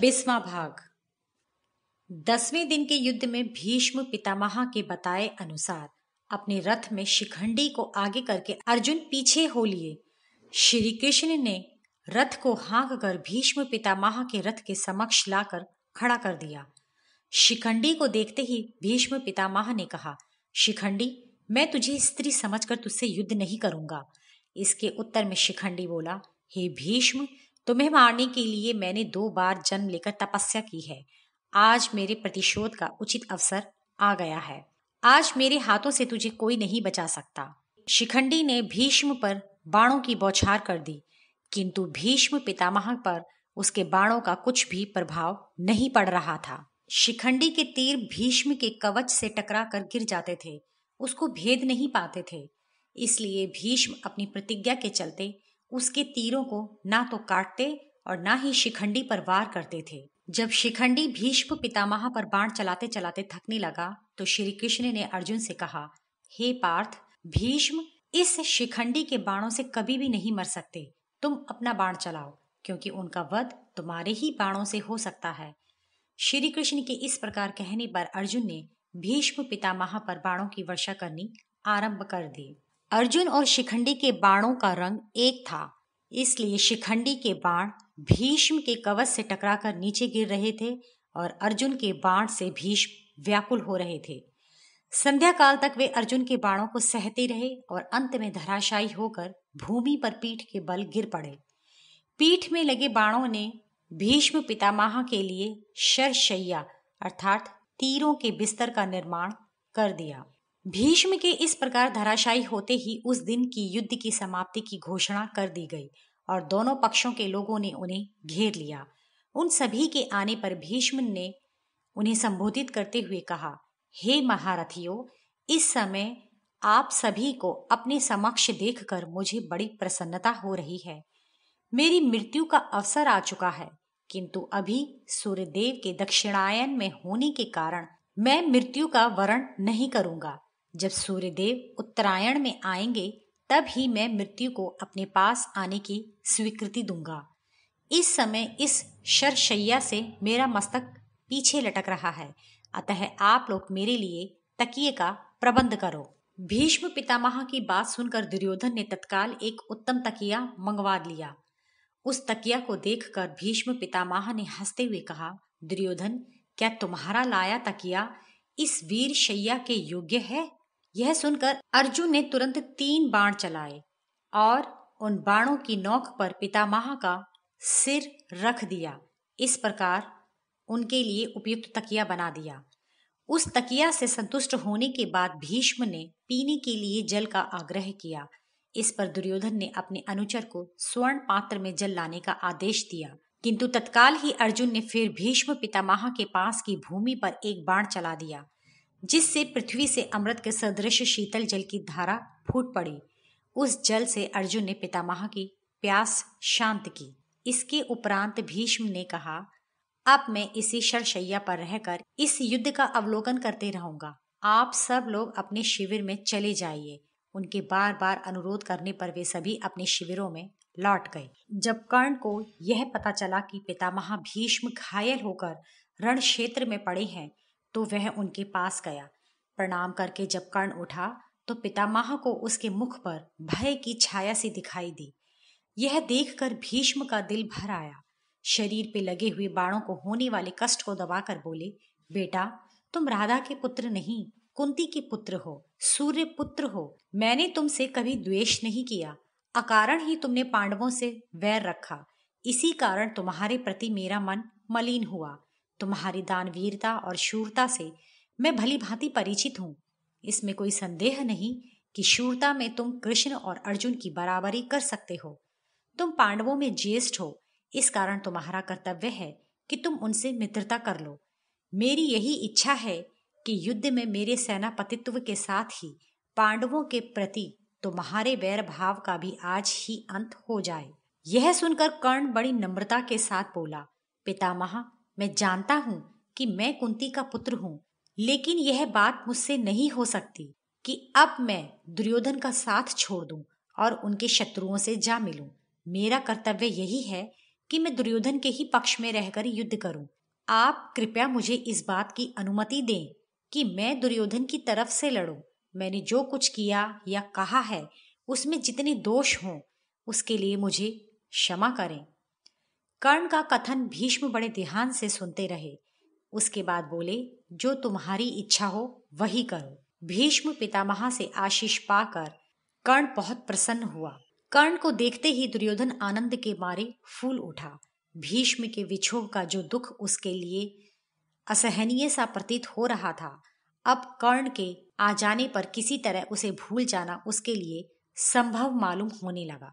26वां भाग। 10वें दिन के युद्ध में भीष्म पितामह के बताए अनुसार अपने रथ में शिखंडी को आगे करके अर्जुन पीछे हो लिए। श्री कृष्ण ने रथ को हाँक कर भीष्म पितामह के रथ के समक्ष लाकर खड़ा कर दिया। शिखंडी को देखते ही भीष्म पितामह ने कहा, शिखंडी, मैं तुझे स्त्री समझकर तुझसे युद्ध नहीं करूंगा। इसके उत्तर में शिखंडी बोला, हे भीष्म, तुम्हें मारने के लिए मैंने 2 बार जन्म लेकर तपस्या की है। आज मेरे प्रतिशोध का उचित अवसर आ गया है। आज मेरे हाथों से तुझे कोई नहीं बचा सकता। शिखंडी ने भीष्म पर बाणों की बौछार कर दी, किंतु भीष्म पितामह पर उसके बाणों का कुछ भी प्रभाव नहीं पड़ रहा था। शिखंडी के तीर भीष्म के कवच से टकरा कर गिर जाते थे, उसको भेद नहीं पाते थे। इसलिए भीष्म अपनी प्रतिज्ञा के चलते उसके तीरों को ना तो काटते और ना ही शिखंडी पर वार करते थे। जब शिखंडी भीष्म पितामह पर बाण चलाते चलाते थकने लगा तो श्री कृष्ण ने अर्जुन से कहा, हे पार्थ, भीष्म इस शिखंडी के बाणों से कभी भी नहीं मर सकते। तुम अपना बाण चलाओ, क्योंकि उनका वध तुम्हारे ही बाणों से हो सकता है। श्री कृष्ण के इस प्रकार कहने पर अर्जुन ने भीष्म पितामह पर बाणों की वर्षा करनी आरंभ कर दी। अर्जुन और शिखंडी के बाणों का रंग एक था, इसलिए शिखंडी के बाण भीष्म के कवच से टकराकर नीचे गिर रहे थे और अर्जुन के बाण से भीष्म व्याकुल हो रहे थे। संध्या काल तक वे अर्जुन के बाणों को सहते रहे और अंत में धराशायी होकर भूमि पर पीठ के बल गिर पड़े। पीठ में लगे बाणों ने भीष्म पितामह के लिए शरशय्या अर्थात तीरों के बिस्तर का निर्माण कर दिया। भीष्म के इस प्रकार धराशायी होते ही उस दिन की युद्ध की समाप्ति की घोषणा कर दी गई और दोनों पक्षों के लोगों ने उन्हें घेर लिया। उन सभी के आने पर भीष्म ने उन्हें संबोधित करते हुए कहा, हे महारथियों, इस समय आप सभी को अपने समक्ष देखकर मुझे बड़ी प्रसन्नता हो रही है। मेरी मृत्यु का अवसर आ चुका है, किंतु अभी सूर्यदेव के दक्षिणायन में होने के कारण मैं मृत्यु का वरण नहीं करूंगा। जब सूर्यदेव उत्तरायण में आएंगे तब ही मैं मृत्यु को अपने पास आने की स्वीकृति दूंगा। इस समय इस शरशय्या से मेरा मस्तक पीछे लटक रहा है, अतः आप लोग मेरे लिए तकिए का प्रबंध करो। भीष्म पितामह की बात सुनकर दुर्योधन ने तत्काल एक उत्तम तकिया मंगवा लिया। उस तकिया को देखकर भीष्म पितामह ने हंसते हुए कहा, दुर्योधन, क्या तुम्हारा लाया तकिया इस वीर शैया के योग्य है? यह सुनकर अर्जुन ने तुरंत 3 बाण चलाए और उन बाणों की नोक पर पितामह का सिर रख दिया। इस प्रकार उनके लिए उपयुक्त तकिया बना दिया। उस तकिया से संतुष्ट होने के बाद भीष्म ने पीने के लिए जल का आग्रह किया। इस पर दुर्योधन ने अपने अनुचर को स्वर्ण पात्र में जल लाने का आदेश दिया, किंतु तत्काल ही अर्जुन ने फिर भीष्म पितामह के पास की भूमि पर एक बाण चला दिया, जिससे पृथ्वी से अमृत के सदृश शीतल जल की धारा फूट पड़ी। उस जल से अर्जुन ने पितामह की प्यास शांत की। इसके उपरांत भीष्म ने कहा, अब मैं इसी शरशय्या पर रहकर इस युद्ध का अवलोकन करते रहूंगा। आप सब लोग अपने शिविर में चले जाइए। उनके बार बार अनुरोध करने पर वे सभी अपने शिविरों में लौट गए। जब कर्ण को यह पता चला कि पितामह भीष्म घायल होकर रण क्षेत्र में पड़े हैं तो वह उनके पास गया। प्रणाम करके जब कर्ण उठा तो पितामह को उसके मुख पर भय की छाया सी दिखाई दी। यह देखकर भीष्म का दिल भर आया। शरीर पे लगे हुए बाणों को होने वाले कष्ट को दबाकर बोले, बेटा, तुम राधा के पुत्र नहीं, कुंती के पुत्र हो, सूर्य पुत्र हो। मैंने तुमसे कभी द्वेष नहीं किया। अकारण ही तुमने पांडवों से वैर रखा। इसी कारण तुम्हारे प्रति मेरा मन मलिन हुआ। तुम्हारी दानवीरता और शूरता से मैं भली भांति परिचित हूँ। इसमें कोई संदेह नहीं कि शूरता में तुम कृष्ण और अर्जुन की बराबरी कर सकते हो। तुम पांडवों में ज्येष्ठ हो, इस कारण तुम्हारा कर्तव्य है कि तुम उनसे मित्रता कर लो। मेरी यही इच्छा है कि युद्ध में मेरे सेनापतित्व के साथ ही पांडवों के प्रति तुम्हारे वैर भाव का भी आज ही अंत हो जाए। यह सुनकर कर्ण बड़ी नम्रता के साथ बोला, पितामह, मैं जानता हूँ कि मैं कुंती का पुत्र हूँ, लेकिन यह बात मुझसे नहीं हो सकती कि अब मैं दुर्योधन का साथ छोड़ दूं और उनके शत्रुओं से जा मिलूं। मेरा कर्तव्य यही है कि कि मैं दुर्योधन के ही पक्ष में रहकर युद्ध करूं। आप कृपया मुझे इस बात की अनुमति दें कि मैं दुर्योधन की तरफ से लड़ूं। मैंने जो कुछ किया या कहा है उसमें जितने दोष हों उसके लिए मुझे क्षमा करें। कर्ण का कथन भीष्म बड़े ध्यान से सुनते रहे। उसके बाद बोले, जो तुम्हारी इच्छा हो वही करो। भीष्म पितामह से आशीष पाकर कर्ण बहुत प्रसन्न हुआ। कर्ण को देखते ही दुर्योधन आनंद के मारे फूल उठा। भीष्म के विछोह का जो दुख उसके लिए असहनीय सा प्रतीत हो रहा था, अब कर्ण के आ जाने पर किसी तरह उसे भूल जाना उसके लिए संभव मालूम होने लगा।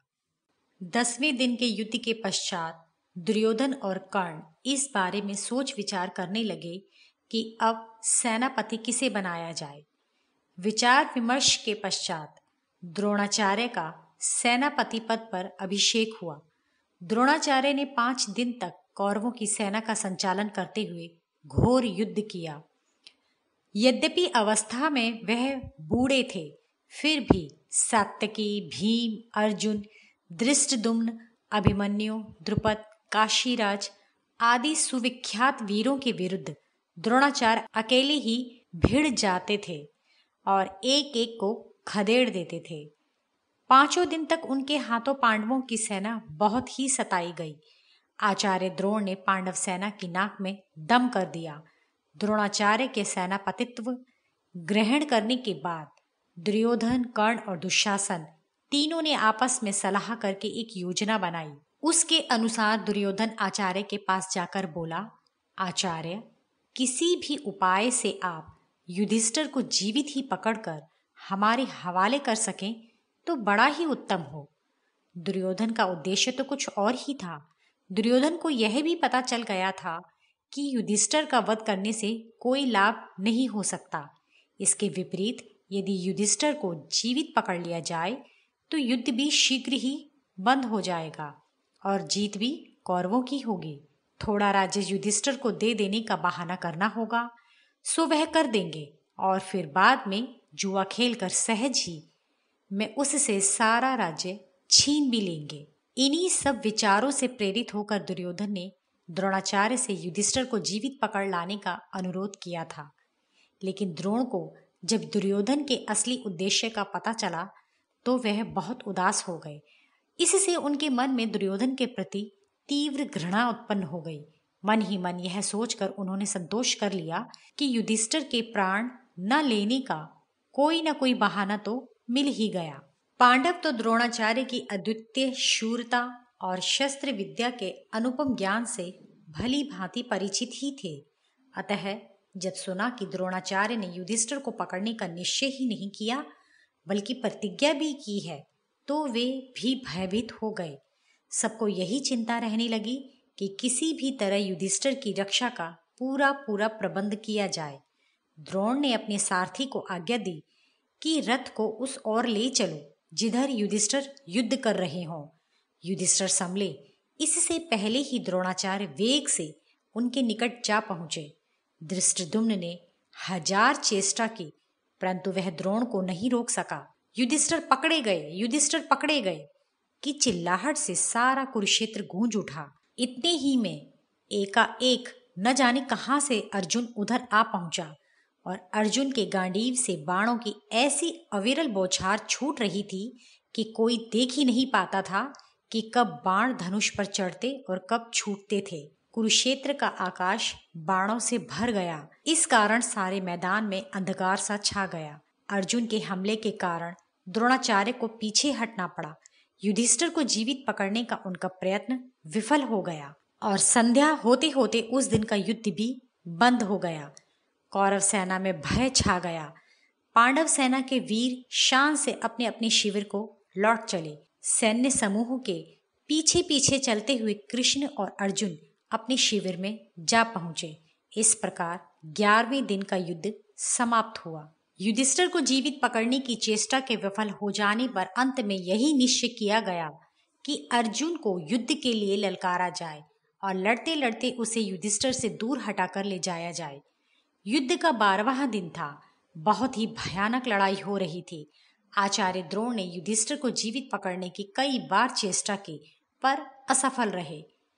10वें दिन के युद्ध के पश्चात दुर्योधन और कर्ण इस बारे में सोच विचार करने लगे कि अब सेनापति किसे बनाया जाए। विचार विमर्श के पश्चात द्रोणाचार्य का सेनापति पद पर अभिषेक हुआ। द्रोणाचार्य ने 5 दिन तक कौरवों की सेना का संचालन करते हुए घोर युद्ध किया। यद्यपि अवस्था में वह बूढ़े थे, फिर भी सात्यकी, भीम, अर्जुन, धृष्टद्युम्न, अभिमन्यु, द्रुपद, काशीराज आदि सुविख्यात वीरों के विरुद्ध द्रोणाचार्य अकेले ही भिड़ जाते थे और एक एक को खदेड़ देते थे। 5 दिन तक उनके हाथों पांडवों की सेना बहुत ही सताई गई। आचार्य द्रोण ने पांडव सेना की नाक में दम कर दिया। द्रोणाचार्य के सेनापतित्व ग्रहण करने के बाद दुर्योधन, कर्ण और दुशासन तीनों ने आपस में सलाह करके एक योजना बनाई। उसके अनुसार दुर्योधन आचार्य के पास जाकर बोला, आचार्य, किसी भी उपाय से आप युधिष्ठिर को जीवित ही पकड़कर हमारे हवाले कर सकें तो बड़ा ही उत्तम हो। दुर्योधन का उद्देश्य तो कुछ और ही था। दुर्योधन को यह भी पता चल गया था कि युधिष्ठिर का वध करने से कोई लाभ नहीं हो सकता। इसके विपरीत यदि युधिष्ठिर को जीवित पकड़ लिया जाए तो युद्ध भी शीघ्र ही बंद हो जाएगा और जीत भी कौरवों की होगी। थोड़ा राज्य युधिष्ठिर को दे देने का बहाना करना होगा, सो वह कर देंगे और फिर बाद में जुआ खेलकर सहज ही मैं उससे सारा राज्य छीन भी लेंगे। इन्हीं सब विचारों से प्रेरित होकर दुर्योधन ने द्रोणाचार्य से युधिष्ठिर को जीवित पकड़ लाने का अनुरोध किया था। लेकिन द्रोण को जब दुर्योधन के असली उद्देश्य का पता चला तो वह बहुत उदास हो गए। इससे उनके मन में दुर्योधन के प्रति तीव्र घृणा उत्पन्न हो गई। मन ही मन यह सोचकर उन्होंने संतोष कर लिया कि युधिष्ठिर के प्राण न लेने का कोई न कोई बहाना तो मिल ही गया। पांडव तो द्रोणाचार्य की अद्वितीय शूरता और शस्त्र विद्या के अनुपम ज्ञान से भली भांति परिचित ही थे। अतः जब सुना कि द्रोणाचार्य ने युधिष्ठिर को पकड़ने का निश्चय ही नहीं किया बल्कि प्रतिज्ञा भी की है, तो वे भी भयभीत हो गए। सबको यही चिंता रहने लगी कि किसी भी तरह युधिष्ठिर की रक्षा का पूरा प्रबंध किया जाए। द्रोण ने अपने सारथी को आज्ञा दी कि रथ को उस ओर ले चलो जिधर युधिष्ठिर युद्ध कर रहे हों। युधिष्ठिर संभले इससे पहले ही द्रोणाचार्य वेग से उनके निकट जा पहुंचे। धृष्टद्युम्न ने 1000 चेष्टा की परंतु वह द्रोण को नहीं रोक सका। युधिष्ठिर पकड़े गए कि चिल्लाहट से सारा कुरुक्षेत्र गूंज उठा। इतने ही में एकाएक न जाने कहां से अर्जुन उधर आ पहुंचा और अर्जुन के गांडीव से बाणों की ऐसी अविरल बौछार छूट रही थी कि कोई देख ही नहीं पाता था कि कब बाण धनुष पर चढ़ते और कब छूटते थे। कुरुक्षेत्र का आकाश बाणों से भर गया। इस कारण सारे मैदान में अंधकार सा छा गया। अर्जुन के हमले के कारण द्रोणाचार्य को पीछे हटना पड़ा। युधिष्ठिर को जीवित पकड़ने का उनका प्रयत्न विफल हो गया और संध्या होते होते उस दिन का युद्ध भी बंद हो गया। कौरव सेना में भय छा गया। पांडव सेना के वीर शान से अपने अपने शिविर को लौट चले। सैन्य समूह के पीछे पीछे चलते हुए कृष्ण और अर्जुन अपने शिविर में जा पहुंचे। इस प्रकार 11वें दिन का युद्ध समाप्त हुआ। युधिष्ठिर को जीवित पकड़ने की चेष्टा के विफल हो जाने पर अंत में यही निश्चय किया गया कि अर्जुन को युद्ध के लिए ललकारा जाए और लड़ते लड़ते उसे युधिष्ठिर से दूर हटाकर ले जाया जाए। युद्ध का 12वां दिन था। बहुत ही भयानक लड़ाई हो रही थी। आचार्य द्रोण ने युधिष्ठिर को जीवित पकड़ने की कई बार चेष्टा की पर असफल रहे।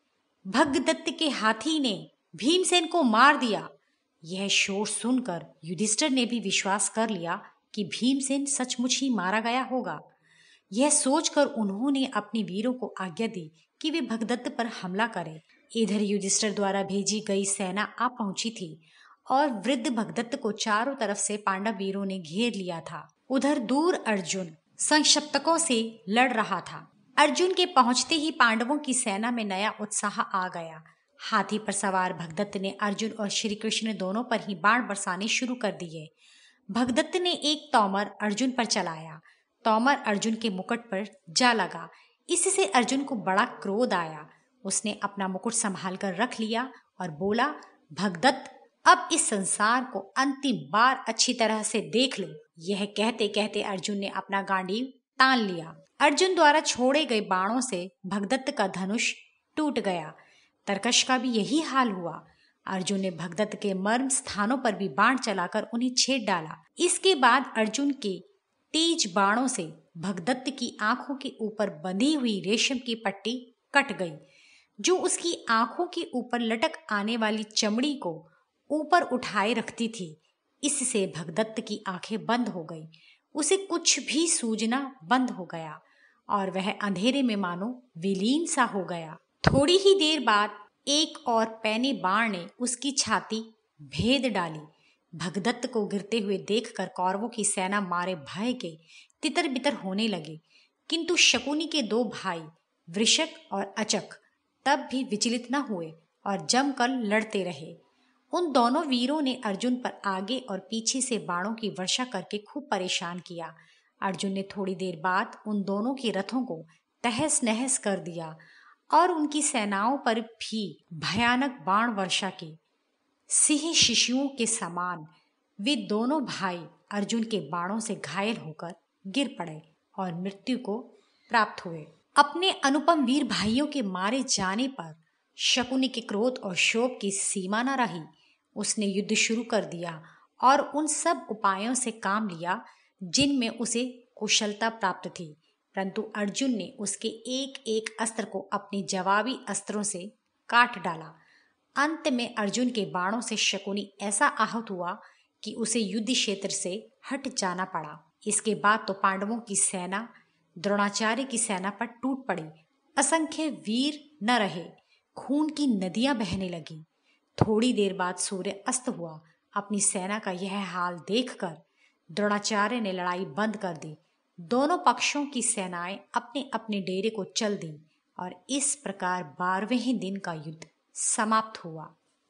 भगदत्त के हाथी ने भीमसेन को मार दिया। यह शोर सुनकर युधिष्ठिर ने भी विश्वास कर लिया कि भीमसेन सचमुच ही मारा गया होगा। यह सोचकर उन्होंने अपने वीरों को आज्ञा दी कि वे भगदत्त पर हमला करें। इधर युधिष्ठिर द्वारा भेजी गई सेना आ पहुंची थी और वृद्ध भगदत्त को चारों तरफ से पांडव वीरों ने घेर लिया था। उधर दूर अर्जुन संक्षप्तकों से लड़ रहा था। अर्जुन के पहुंचते ही पांडवों की सेना में नया उत्साह आ गया। हाथी पर सवार भगदत्त ने अर्जुन और श्री कृष्ण दोनों पर ही बाण बरसाने शुरू कर दिए। भगदत्त ने एक तोमर अर्जुन पर चलाया। तोमर अर्जुन के मुकुट पर जा लगा। इससे अर्जुन को बड़ा क्रोध आया। उसने अपना मुकुट संभाल कर रख लिया और बोला, भगदत्त, अब इस संसार को अंतिम बार अच्छी तरह से देख लो। यह कहते कहते अर्जुन ने अपना गांडीव तान लिया। अर्जुन द्वारा छोड़े गए बाणों से भगदत्त का धनुष टूट गया। तरकश का भी यही हाल हुआ। अर्जुन ने भगदत्त के मर्म स्थानों पर भी बाण चलाकर उन्हें छेद डाला। इसके बाद अर्जुन के तेज बाणों से भगदत्त की आंखों के ऊपर बंधी हुई रेशम की पट्टी कट गई, जो उसकी आंखों के ऊपर लटक आने वाली चमड़ी को ऊपर उठाए रखती थी। इससे भगदत्त की आंखें बंद हो गई। उसे कुछ भी सूझना बंद हो गया और वह अंधेरे में मानो विलीन सा हो गया। थोड़ी ही देर बाद एक और पैने बाण ने उसकी छाती भेद डाली। भगदत्त को गिरते हुए देखकर कौरवों की सेना मारे भय के तितर बितर होने लगे, किंतु शकुनी के दो भाई वृषक और अचक तब भी विचलित न हुए और जमकर लड़ते रहे। उन दोनों वीरों ने अर्जुन पर आगे और पीछे से बाणों की वर्षा करके खूब परेशान किया। अर्जुन ने थोड़ी देर बाद उन दोनों के रथों को तहस नहस कर दिया और उनकी सेनाओं पर भी भयानक बाण वर्षा की। सिंह शिशुओं के समान वे दोनों भाई अर्जुन के बाणों से घायल होकर गिर पड़े और मृत्यु को प्राप्त हुए। अपने अनुपम वीर भाइयों के मारे जाने पर शकुनी के क्रोध और शोक की सीमा न रही। उसने युद्ध शुरू कर दिया और उन सब उपायों से काम लिया जिनमें उसे कुशलता प्राप्त थी, परंतु अर्जुन ने उसके एक एक अस्त्र को अपने जवाबी अस्त्रों से काट डाला। अंत में अर्जुन के बाणों से शकुनी ऐसा आहत हुआ कि उसे युद्ध क्षेत्र से हट जाना पड़ा। इसके बाद तो पांडवों की सेना द्रोणाचार्य की सेना पर टूट पड़ी। असंख्य वीर न रहे। खून की नदियां बहने लगी। थोड़ी देर बाद सूर्य अस्त हुआ। अपनी सेना का यह हाल देखकर द्रोणाचार्य ने लड़ाई बंद कर दी। दोनों पक्षों की सेनाएं अपने अपने डेरे को चल दी और इस प्रकार 12वें दिन का युद्ध समाप्त हुआ।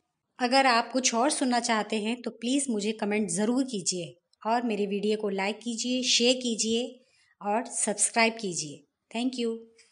अगर आप कुछ और सुनना चाहते हैं तो प्लीज़ मुझे कमेंट ज़रूर कीजिए और मेरे वीडियो को लाइक कीजिए, शेयर कीजिए और सब्सक्राइब कीजिए। Thank you.